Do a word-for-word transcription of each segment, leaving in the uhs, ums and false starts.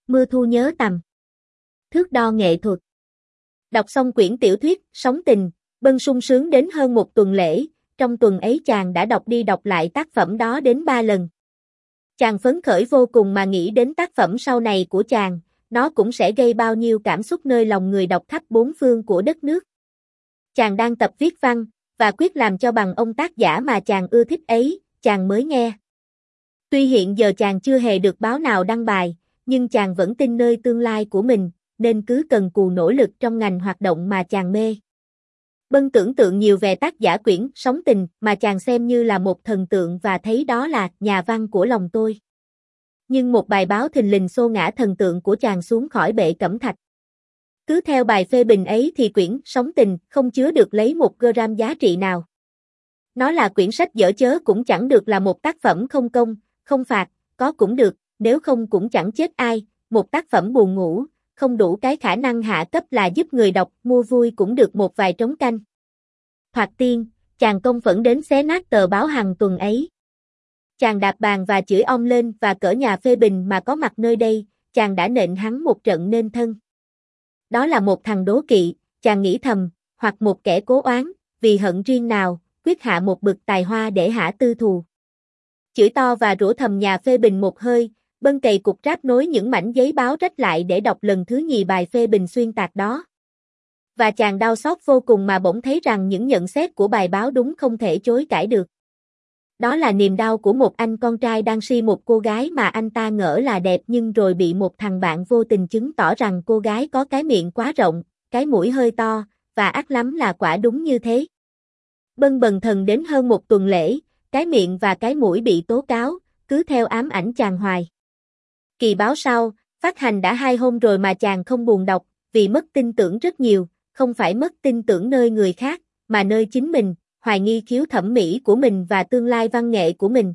Mưa thu nhớ tầm. Thước đo nghệ thuật. Đọc xong quyển tiểu thuyết Sóng tình, Bân sung sướng đến hơn một tuần lễ, trong tuần ấy chàng đã đọc đi đọc lại tác phẩm đó đến ba lần. Chàng phấn khởi vô cùng mà nghĩ đến tác phẩm sau này của chàng, nó cũng sẽ gây bao nhiêu cảm xúc nơi lòng người đọc khắp bốn phương của đất nước. Chàng đang tập viết văn, và quyết làm cho bằng ông tác giả mà chàng ưa thích ấy, chàng mới nghe. Tuy hiện giờ chàng chưa hề được báo nào đăng bài, nhưng chàng vẫn tin nơi tương lai của mình, nên cứ cần cù nỗ lực trong ngành hoạt động mà chàng mê. Bân tưởng tượng nhiều về tác giả quyển Sóng tình mà chàng xem như là một thần tượng và thấy đó là nhà văn của lòng tôi. Nhưng một bài báo thình lình xô ngã thần tượng của chàng xuống khỏi bệ cẩm thạch. Cứ theo bài phê bình ấy thì quyển Sóng tình không chứa được lấy một gram giá trị nào. Nó là quyển sách dở chớ cũng chẳng được, là một tác phẩm không công, không phạt, có cũng được, nếu không cũng chẳng chết ai, một tác phẩm buồn ngủ, không đủ cái khả năng hạ cấp là giúp người đọc mua vui cũng được một vài trống canh. Thoạt tiên, chàng công phẫn đến xé nát tờ báo hàng tuần ấy. Chàng đạp bàn và chửi ong lên và cỡ nhà phê bình mà có mặt nơi đây, chàng đã nện hắn một trận nên thân. Đó là một thằng đố kỵ, chàng nghĩ thầm, hoặc một kẻ cố oán, vì hận riêng nào, quyết hạ một bực tài hoa để hả tư thù. Chửi to và rủa thầm nhà phê bình một hơi, Bân cày cục ráp nối những mảnh giấy báo rách lại để đọc lần thứ nhì bài phê bình xuyên tạc đó. Và chàng đau xót vô cùng mà bỗng thấy rằng những nhận xét của bài báo đúng không thể chối cãi được. Đó là niềm đau của một anh con trai đang si một cô gái mà anh ta ngỡ là đẹp, nhưng rồi bị một thằng bạn vô tình chứng tỏ rằng cô gái có cái miệng quá rộng, cái mũi hơi to, và ác lắm là quả đúng như thế. Bân bần thần đến hơn một tuần lễ, cái miệng và cái mũi bị tố cáo, cứ theo ám ảnh chàng hoài. Kỳ báo sau, phát hành đã hai hôm rồi mà chàng không buồn đọc, vì mất tin tưởng rất nhiều, không phải mất tin tưởng nơi người khác, mà nơi chính mình, hoài nghi khiếu thẩm mỹ của mình và tương lai văn nghệ của mình.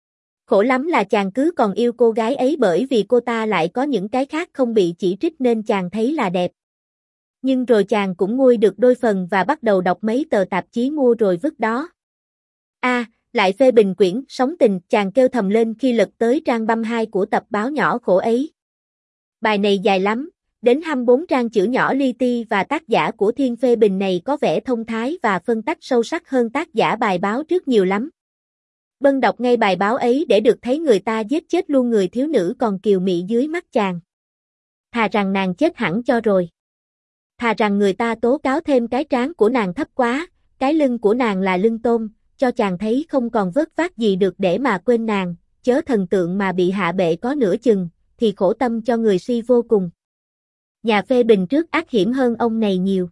Khổ lắm là chàng cứ còn yêu cô gái ấy bởi vì cô ta lại có những cái khác không bị chỉ trích nên chàng thấy là đẹp. Nhưng rồi chàng cũng nguôi được đôi phần và bắt đầu đọc mấy tờ tạp chí mua rồi vứt đó. A, à, lại phê bình quyển Sóng tình, chàng kêu thầm lên khi lật tới trang ba mươi hai của tập báo nhỏ khổ ấy. Bài này dài lắm, đến hai mươi bốn trang chữ nhỏ li ti và tác giả của thiên phê bình này có vẻ thông thái và phân tách sâu sắc hơn tác giả bài báo trước nhiều lắm. Bân đọc ngay bài báo ấy để được thấy người ta giết chết luôn người thiếu nữ còn kiều mị dưới mắt chàng. Thà rằng nàng chết hẳn cho rồi. Thà rằng người ta tố cáo thêm cái trán của nàng thấp quá, cái lưng của nàng là lưng tôm, cho chàng thấy không còn vớt vát gì được để mà quên nàng, chớ thần tượng mà bị hạ bệ có nửa chừng, thì khổ tâm cho người si vô cùng. Nhà phê bình trước ác hiểm hơn ông này nhiều.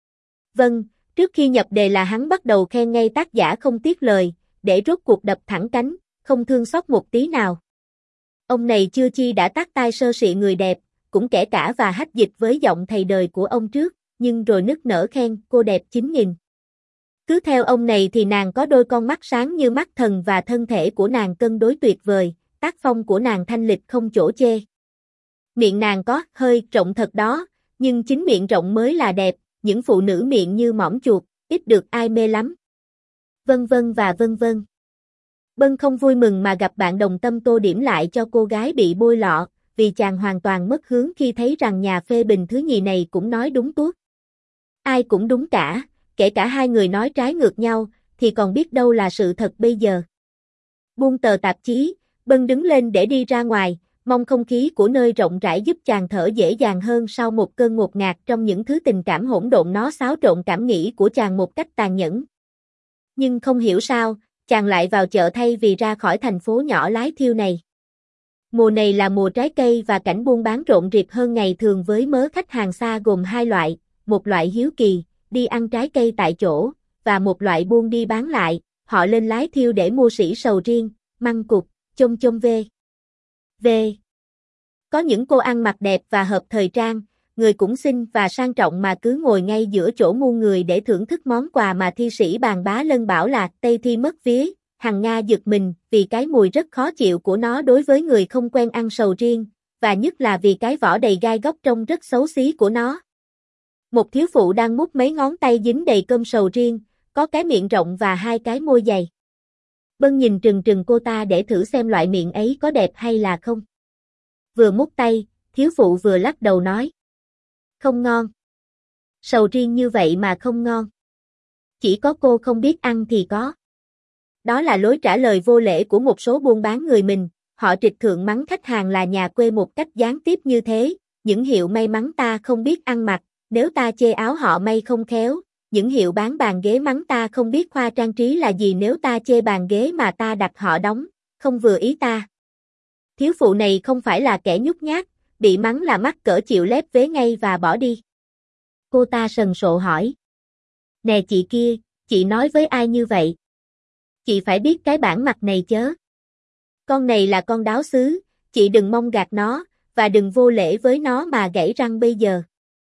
Vâng, trước khi nhập đề là hắn bắt đầu khen ngay tác giả không tiếc lời, để rốt cuộc đập thẳng cánh, không thương xót một tí nào. Ông này chưa chi đã tát tai sơ sị người đẹp, cũng kể cả và hách dịch với giọng thầy đời của ông trước, nhưng rồi nức nở khen cô đẹp chín nghìn. Cứ theo ông này thì nàng có đôi con mắt sáng như mắt thần và thân thể của nàng cân đối tuyệt vời, tác phong của nàng thanh lịch không chỗ chê. Miệng nàng có hơi rộng thật đó, nhưng chính miệng rộng mới là đẹp, những phụ nữ miệng như mỏm chuột, ít được ai mê lắm. Vân vân và vân vân. Bân không vui mừng mà gặp bạn đồng tâm tô điểm lại cho cô gái bị bôi lọ, vì chàng hoàn toàn mất hướng khi thấy rằng nhà phê bình thứ nhì này cũng nói đúng tuốt. Ai cũng đúng cả, kể cả hai người nói trái ngược nhau, thì còn biết đâu là sự thật bây giờ. Buông tờ tạp chí, Bân đứng lên để đi ra ngoài, mong không khí của nơi rộng rãi giúp chàng thở dễ dàng hơn sau một cơn ngột ngạt trong những thứ tình cảm hỗn độn nó xáo trộn cảm nghĩ của chàng một cách tàn nhẫn. Nhưng không hiểu sao, chàng lại vào chợ thay vì ra khỏi thành phố nhỏ lái thiêu này. Mùa này là mùa trái cây và cảnh buôn bán rộn rịp hơn ngày thường với mớ khách hàng xa gồm hai loại, một loại hiếu kỳ, đi ăn trái cây tại chỗ, và một loại buôn đi bán lại, họ lên lái thiêu để mua sỉ sầu riêng, măng cụt, chôm chôm vê. Về. Có những cô ăn mặc đẹp và hợp thời trang, người cũng xinh và sang trọng mà cứ ngồi ngay giữa chỗ muôn người để thưởng thức món quà mà thi sĩ bàn bá lân bảo là Tây thi mất vía. Hằng Nga giật mình vì cái mùi rất khó chịu của nó đối với người không quen ăn sầu riêng, và nhất là vì cái vỏ đầy gai góc trông rất xấu xí của nó. Một thiếu phụ đang mút mấy ngón tay dính đầy cơm sầu riêng, có cái miệng rộng và hai cái môi dày. Bân nhìn trừng trừng cô ta để thử xem loại miệng ấy có đẹp hay là không. Vừa mút tay, Thiếu phụ vừa lắc đầu nói. Không ngon. Sầu riêng như vậy mà không ngon. Chỉ có cô không biết ăn thì có. Đó là lối trả lời vô lễ của một số buôn bán người mình, họ trịch thượng mắng khách hàng là nhà quê một cách gián tiếp như thế, những hiệu may mắn ta không biết ăn mặc, nếu ta chê áo họ may không khéo, những hiệu bán bàn ghế mắng ta không biết khoa trang trí là gì nếu ta chê bàn ghế mà ta đặt họ đóng, không vừa ý ta. Thiếu phụ này không phải là kẻ nhút nhát, bị mắng là mắc cỡ chịu lép vế ngay và bỏ đi. Cô ta sần sộ hỏi. Nè chị kia, chị nói với ai như vậy? Chị phải biết cái bản mặt này chớ. Con này là con đáo xứ, chị đừng mong gạt nó, và đừng vô lễ với nó mà gãy răng bây giờ.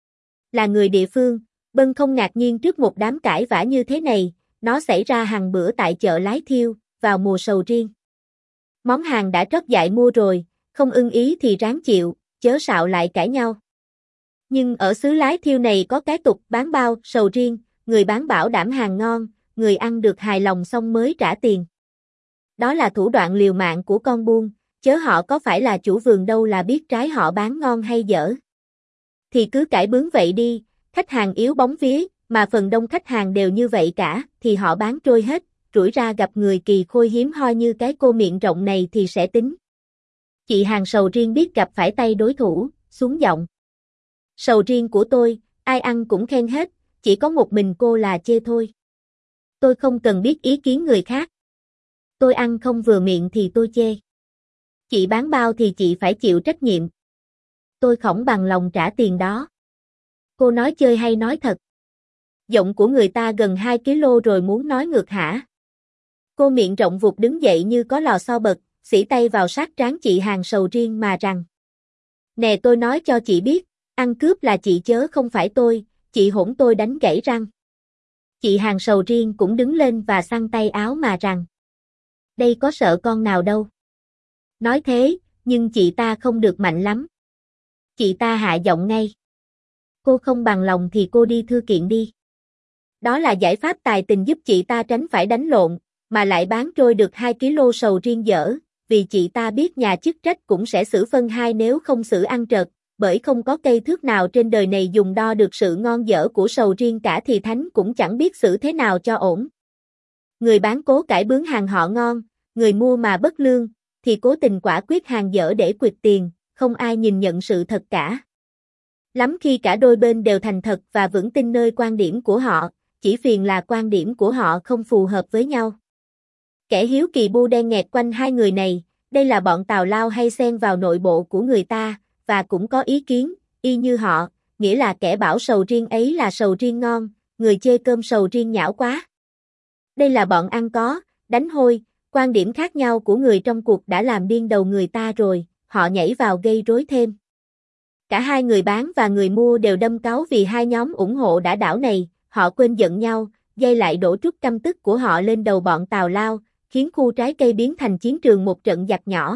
Là người địa phương, Bân không ngạc nhiên trước một đám cãi vã như thế này, nó xảy ra hàng bữa tại chợ Lái Thiêu, vào mùa sầu riêng. Món hàng đã trót dại mua rồi, không ưng ý thì ráng chịu, chớ xạo lại cãi nhau. Nhưng ở xứ Lái Thiêu này có cái tục bán bao sầu riêng, người bán bảo đảm hàng ngon, người ăn được hài lòng xong mới trả tiền. Đó là thủ đoạn liều mạng của con buôn, chớ họ có phải là chủ vườn đâu là biết trái họ bán ngon hay dở. Thì cứ cãi bướng vậy đi, khách hàng yếu bóng vía, mà phần đông khách hàng đều như vậy cả, thì họ bán trôi hết, rủi ra gặp người kỳ khôi hiếm hoi như cái cô miệng rộng này thì sẽ tính. Chị hàng sầu riêng biết gặp phải tay đối thủ, xuống giọng. Sầu riêng của tôi, ai ăn cũng khen hết, chỉ có một mình cô là chê thôi. Tôi không cần biết ý kiến người khác. Tôi ăn không vừa miệng thì tôi chê. Chị bán bao thì chị phải chịu trách nhiệm. Tôi không bằng lòng trả tiền đó. Cô nói chơi hay nói thật? Giọng của người ta gần hai ki lô rồi muốn nói ngược hả? Cô miệng rộng vụt đứng dậy như có lò xo bật, xỉ tay vào sát trán chị hàng sầu riêng mà rằng. Nè tôi nói cho chị biết, ăn cướp là chị chớ không phải tôi, chị hỗn tôi đánh gãy răng. Chị hàng sầu riêng cũng đứng lên và xăng tay áo mà rằng. Đây có sợ con nào đâu. Nói thế, nhưng chị ta không được mạnh lắm. Chị ta hạ giọng ngay. Cô không bằng lòng thì cô đi thư kiện đi. Đó là giải pháp tài tình giúp chị ta tránh phải đánh lộn, mà lại bán trôi được hai ki lô sầu riêng dở, vì chị ta biết nhà chức trách cũng sẽ xử phân hai nếu không xử ăn trợt, bởi không có cây thước nào trên đời này dùng đo được sự ngon dở của sầu riêng cả thì thánh cũng chẳng biết xử thế nào cho ổn. Người bán cố cãi bướng hàng họ ngon, người mua mà bất lương, thì cố tình quả quyết hàng dở để quyệt tiền, không ai nhìn nhận sự thật cả. Lắm khi cả đôi bên đều thành thật và vững tin nơi quan điểm của họ, chỉ phiền là quan điểm của họ không phù hợp với nhau. Kẻ hiếu kỳ bu đen nghẹt quanh hai người này, đây là bọn tào lao hay xen vào nội bộ của người ta, và cũng có ý kiến, y như họ, nghĩa là kẻ bảo sầu riêng ấy là sầu riêng ngon, người chê cơm sầu riêng nhão quá. Đây là bọn ăn có, đánh hôi, quan điểm khác nhau của người trong cuộc đã làm điên đầu người ta rồi, họ nhảy vào gây rối thêm. Cả hai người bán và người mua đều đâm cáu vì hai nhóm ủng hộ đã đảo này, họ quên giận nhau, dây lại đổ trút căm tức của họ lên đầu bọn tào lao, khiến khu trái cây biến thành chiến trường một trận giặc nhỏ.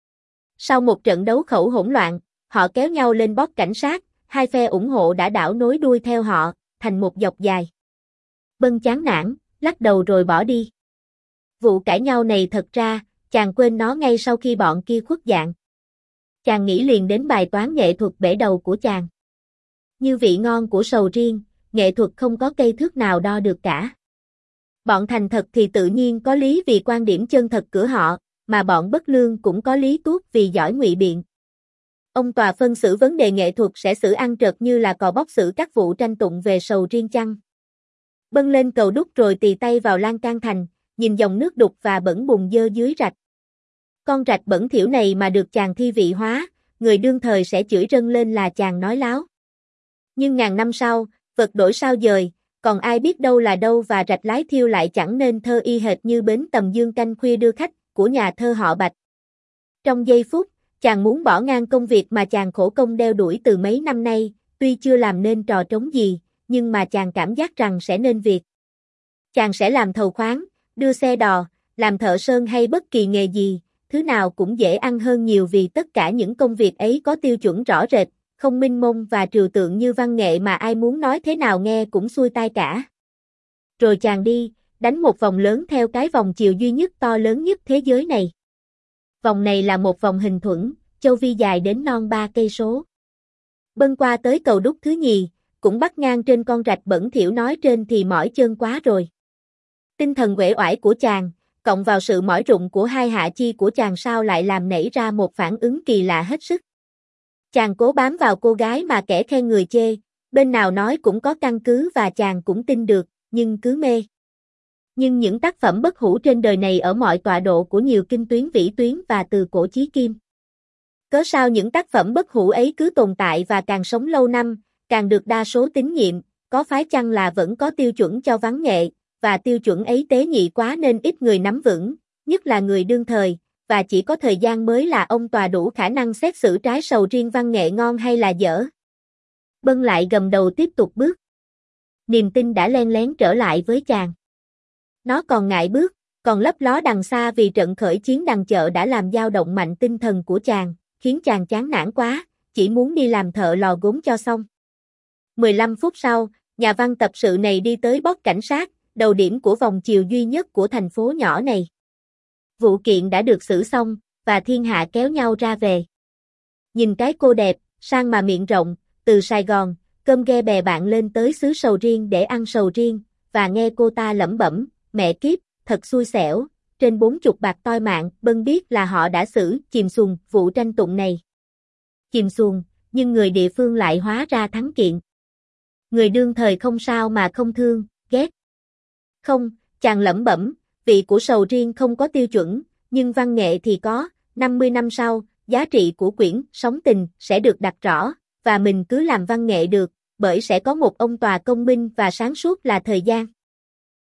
Sau một trận đấu khẩu hỗn loạn, họ kéo nhau lên bót cảnh sát, hai phe ủng hộ đã đảo nối đuôi theo họ, thành một dọc dài. Bân chán nản, lắc đầu rồi bỏ đi. Vụ cãi nhau này thật ra, chàng quên nó ngay sau khi bọn kia khuất dạng. Chàng nghĩ liền đến bài toán nghệ thuật bể đầu của chàng. Như vị ngon của sầu riêng, nghệ thuật không có cây thước nào đo được cả. Bọn thành thật thì tự nhiên có lý vì quan điểm chân thật của họ, mà bọn bất lương cũng có lý tuốt vì giỏi ngụy biện. Ông tòa phân xử vấn đề nghệ thuật sẽ xử ăn trật như là cò bóc xử các vụ tranh tụng về sầu riêng chăng. Bân lên cầu đúc rồi tì tay vào lan can thành, nhìn dòng nước đục và bẩn bùn dơ dưới rạch. Con rạch bẩn thỉu này mà được chàng thi vị hóa, người đương thời sẽ chửi rân lên là chàng nói láo. Nhưng ngàn năm sau, vật đổi sao dời, còn ai biết đâu là đâu và rạch Lái Thiêu lại chẳng nên thơ y hệt như bến Tầm Dương canh khuya đưa khách của nhà thơ họ Bạch. Trong giây phút, chàng muốn bỏ ngang công việc mà chàng khổ công đeo đuổi từ mấy năm nay, tuy chưa làm nên trò trống gì, nhưng mà chàng cảm giác rằng sẽ nên việc. Chàng sẽ làm thầu khoáng, đưa xe đò, làm thợ sơn hay bất kỳ nghề gì, thứ nào cũng dễ ăn hơn nhiều vì tất cả những công việc ấy có tiêu chuẩn rõ rệt, không minh mông và trừu tượng như văn nghệ mà ai muốn nói thế nào nghe cũng xuôi tai cả. Rồi chàng đi, đánh một vòng lớn theo cái vòng chiều duy nhất to lớn nhất thế giới này. Vòng này là một vòng hình thuẫn, châu Vi dài đến non ba cây số. Bâng qua tới cầu đúc thứ nhì, cũng bắt ngang trên con rạch bẩn thỉu nói trên thì mỏi chân quá rồi. Tinh thần uể oải của chàng, cộng vào sự mỏi rụng của hai hạ chi của chàng sao lại làm nảy ra một phản ứng kỳ lạ hết sức. Chàng cố bám vào cô gái mà kẻ khen người chê, bên nào nói cũng có căn cứ và chàng cũng tin được, nhưng cứ mê. Nhưng những tác phẩm bất hủ trên đời này ở mọi tọa độ của nhiều kinh tuyến vĩ tuyến và từ cổ chí kim. Cớ sao những tác phẩm bất hủ ấy cứ tồn tại và càng sống lâu năm, càng được đa số tín nhiệm, có phải chăng là vẫn có tiêu chuẩn cho văn nghệ, và tiêu chuẩn ấy tế nhị quá nên ít người nắm vững, nhất là người đương thời, và chỉ có thời gian mới là ông tòa đủ khả năng xét xử trái sầu riêng văn nghệ ngon hay là dở. Bâng lại gầm đầu tiếp tục bước. Niềm tin đã len lén trở lại với chàng. Nó còn ngại bước, còn lấp ló đằng xa vì trận khởi chiến đằng chợ đã làm dao động mạnh tinh thần của chàng, khiến chàng chán nản quá, chỉ muốn đi làm thợ lò gốm cho xong. mười lăm phút sau, nhà văn tập sự này đi tới bót cảnh sát, đầu điểm của vòng chiều duy nhất của thành phố nhỏ này. Vụ kiện đã được xử xong, và thiên hạ kéo nhau ra về. Nhìn cái cô đẹp, sang mà miệng rộng, từ Sài Gòn, cơm ghe bè bạn lên tới xứ sầu riêng để ăn sầu riêng, và nghe cô ta lẩm bẩm, mẹ kiếp, thật xui xẻo, trên bốn chục bạc toi mạng, Bâng biết là họ đã xử chìm xuồng vụ tranh tụng này. Chìm xuồng, nhưng người địa phương lại hóa ra thắng kiện. Người đương thời không sao mà không thương, ghét. Không, chàng lẩm bẩm, vị của sầu riêng không có tiêu chuẩn, nhưng văn nghệ thì có, năm mươi năm sau, giá trị của quyển Sống Tình sẽ được đặt rõ, và mình cứ làm văn nghệ được, bởi sẽ có một ông tòa công minh và sáng suốt là thời gian.